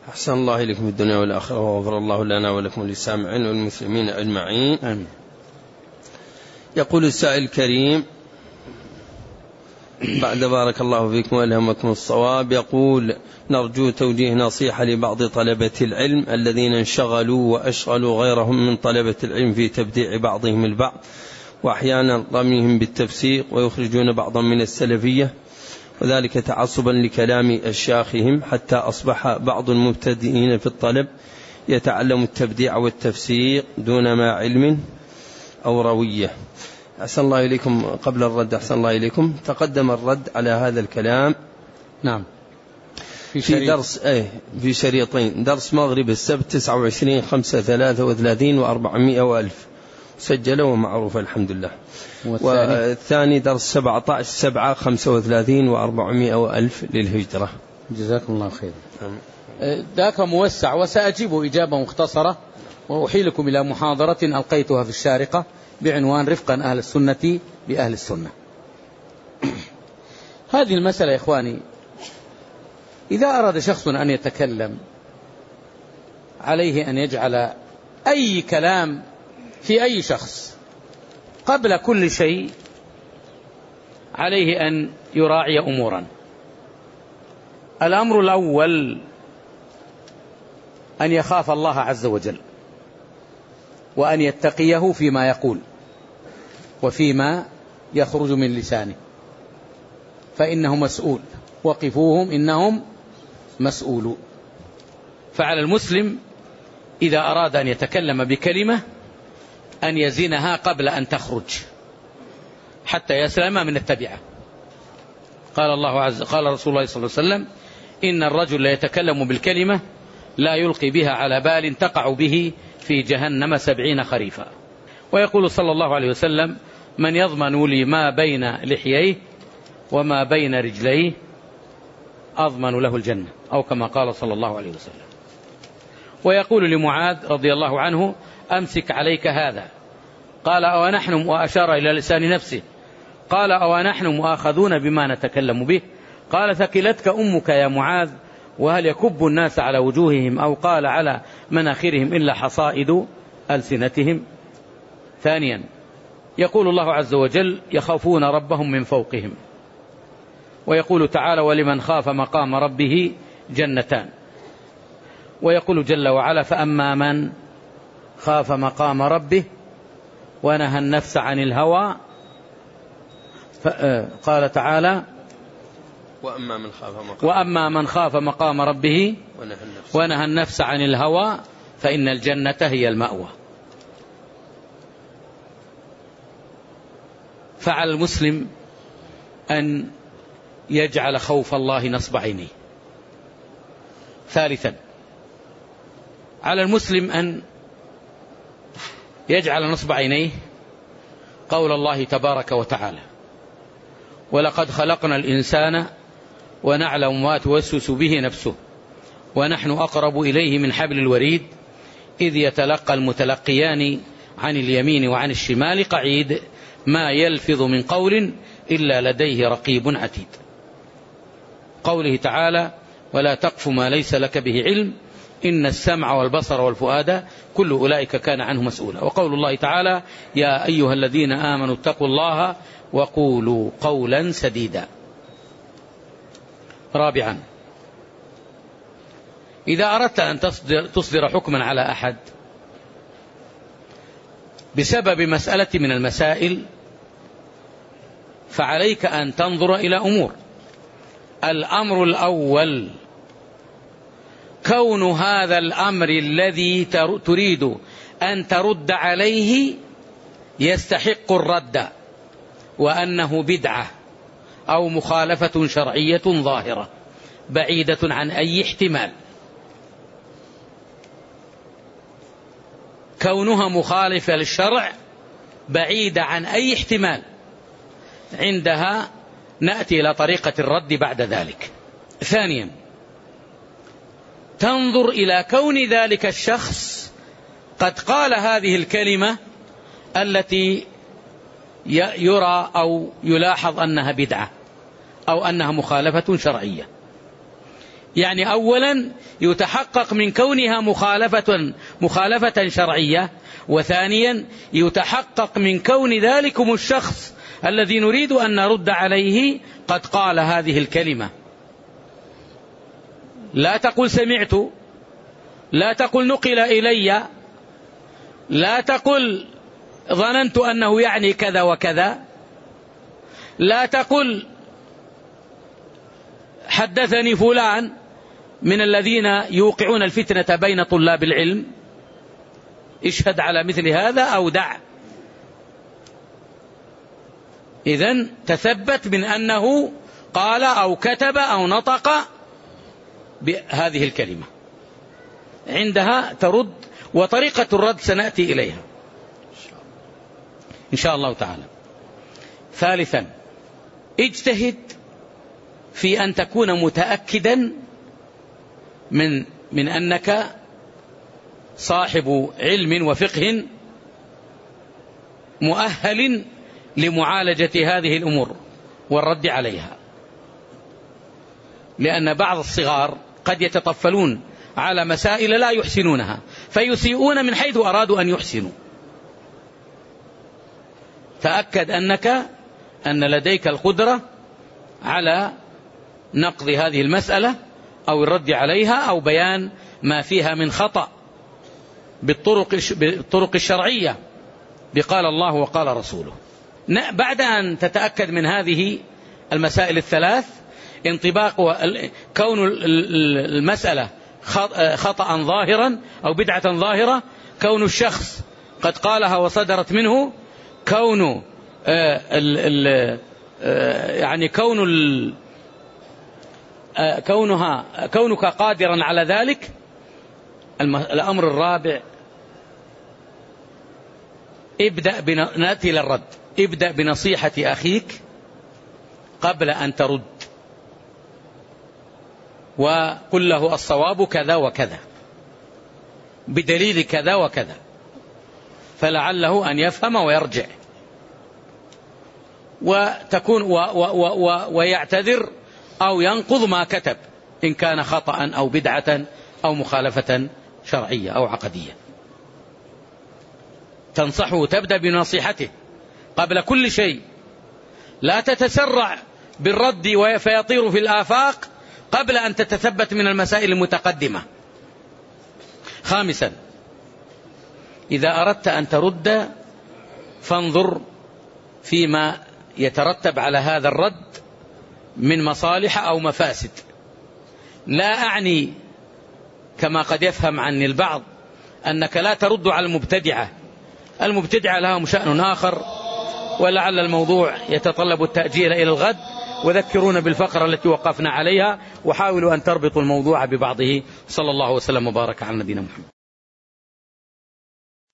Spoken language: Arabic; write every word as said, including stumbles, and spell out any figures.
أحسن الله إليكم في الدنيا والآخرة، وغفر الله لنا ولكم وللسامعين والمسلمين أجمعين، آمين. يقول السائل الكريم بعد بارك الله فيكم وألهمكم الصواب، يقول: نرجو توجيه نصيحة لبعض طلبة العلم الذين انشغلوا وأشغلوا غيرهم من طلبة العلم في تبديع بعضهم البعض، وأحيانا رميهم بالتفسيق، ويخرجون بعضا من السلفية، وذلك تعصبا لكلام أشياخهم، حتى أصبح بعض المبتدئين في الطلب يتعلم التبديع والتفسيق دون ما علم أو روية. أحسن الله إليكم. قبل الرد أحسن الله إليكم، تقدم الرد على هذا الكلام نعم في, في درس ايه في شريطين، درس مغرب السبت تسعة وعشرين خمسة ثلاثة وثلاثين وأربعمائة وألف سجله ومعروف الحمد لله، والثاني درس سبعة عشر سبعة خمسة وثلاثين وأربعمائة وألف للهجرة. جزاكم الله خير. ذاك موسع، وسأجيب إجابة مختصرة، وأحيلكم إلى محاضرة ألقيتها في الشارقة بعنوان رفقا أهل السنة بأهل السنة. هذه المسألة يا إخواني، إذا أراد شخص أن يتكلم عليه أن يجعل أي كلام في أي شخص قبل كل شيء عليه أن يراعي أمورا. الأمر الأول أن يخاف الله عز وجل، وأن يتقيه فيما يقول وفيما يخرج من لسانه، فإنه مسؤول، وقفوهم إنهم مسؤولون. فعلى المسلم إذا أراد أن يتكلم بكلمة أن يزنها قبل أن تخرج حتى يسلم من التبعة. قال الله عز قال رسول الله صلى الله عليه وسلم: إن الرجل لا يتكلم بالكلمة لا يلقي بها على بال تقع به في جهنم سبعين خريفا. ويقول صلى الله عليه وسلم: من يضمن لي ما بين لحييه وما بين رجليه أضمن له الجنة، أو كما قال صلى الله عليه وسلم. ويقول لمعاذ رضي الله عنه: أمسك عليك هذا. قال: أو نحن، وأشار إلى لسان نفسه. قال: أو نحن مؤاخذون بما نتكلم به؟ قال: ثكلتك أمك يا معاذ، وهل يكب الناس على وجوههم أو قال على مناخرهم إلا حصائد ألسنتهم. ثانيا، يقول الله عز وجل: يخافون ربهم من فوقهم. ويقول تعالى: ولمن خاف مقام ربه جنتان. ويقول جل وعلا: فأما من خاف مقام ربه ونهى النفس عن الهوى، قال تعالى: وأما من خاف مقام, وأما من خاف مقام ربه ونهى النفس عن الهوى فإن الجنة هي المأوى. فعلى المسلم أن يجعل خوف الله نصب عينيه. ثالثا، على المسلم أن يجعل نصب عينيه قول الله تبارك وتعالى: ولقد خلقنا الإنسان ونعلم ما توسوس به نفسه ونحن أقرب إليه من حبل الوريد إذ يتلقى المتلقيان عن اليمين وعن الشمال قعيد ما يلفظ من قول إلا لديه رقيب عتيد. قوله تعالى: ولا تقف ما ليس لك به علم إن السمع والبصر والفؤاد كل أولئك كان عنه مسؤولا. وقول الله تعالى: يا أيها الذين آمنوا اتقوا الله وقولوا قولا سديدا. رابعا، إذا أردت أن تصدر, تصدر حكما على أحد بسبب مسألة من المسائل فعليك أن تنظر إلى أمور. الأمر الأول: كون هذا الأمر الذي تريد أن ترد عليه يستحق الرد، وأنه بدعة أو مخالفة شرعية ظاهرة بعيدة عن أي احتمال. كونها مخالفة للشرع بعيدة عن أي احتمال، عندها نأتي إلى طريقة الرد بعد ذلك. ثانيا، تنظر إلى كون ذلك الشخص قد قال هذه الكلمة التي يرى أو يلاحظ أنها بدعة أو أنها مخالفة شرعية. يعني أولا يتحقق من كونها مخالفة مخالفة شرعية، وثانيا يتحقق من كون ذلكم الشخص الذي نريد أن نرد عليه قد قال هذه الكلمة. لا تقل سمعت، لا تقل نقل إلي، لا تقل ظننت أنه يعني كذا وكذا، لا تقل حدثني فلان من الذين يوقعون الفتنة بين طلاب العلم، اشهد على مثل هذا أو دع. إذن تثبت من أنه قال أو كتب أو نطق بهذه الكلمة، عندها ترد، وطريقة الرد سنأتي إليها إن شاء الله تعالى. ثالثا، اجتهد في أن تكون متأكدا من من أنك صاحب علم وفقه مؤهل لمعالجة هذه الأمور والرد عليها، لأن بعض الصغار قد يتطفلون على مسائل لا يحسنونها فيسيئون من حيث أرادوا أن يحسنوا. تأكد أنك أن لديك القدرة على نقض هذه المسألة أو الرد عليها أو بيان ما فيها من خطأ بالطرق بالطرق الشرعية بقال الله وقال رسوله. بعد أن تتأكد من هذه المسائل الثلاث، انطباق كون المسألة خطأ ظاهرا أو بدعة ظاهرة، كون الشخص قد قالها وصدرت منه، كون ال ال يعني كون ال كونها كونك قادرا على ذلك. الأمر الرابع، ابدأ نأتي للرد، ابدأ بنصيحة أخيك قبل أن ترد، وقل له الصواب كذا وكذا بدليل كذا وكذا، فلعله أن يفهم ويرجع وتكون و و و ويعتذر أو ينقض ما كتب إن كان خطأ أو بدعة أو مخالفة شرعية أو عقدية. تنصحه، تبدأ بنصيحته قبل كل شيء، لا تتسرع بالرد فيطير في الآفاق قبل أن تتثبت من المسائل المتقدمة. خامسا، إذا أردت أن ترد فانظر فيما يترتب على هذا الرد من مصالح أو مفاسد. لا أعني كما قد يفهم عني البعض أنك لا ترد على المبتدعة، المبتدعة لهم شأن آخر، ولعل الموضوع يتطلب التأجيل إلى الغد، وذكرونا بالفقرة التي وقفنا عليها، وحاولوا أن تربطوا الموضوع ببعضه. صلى الله وسلم وبارك على نبينا محمد.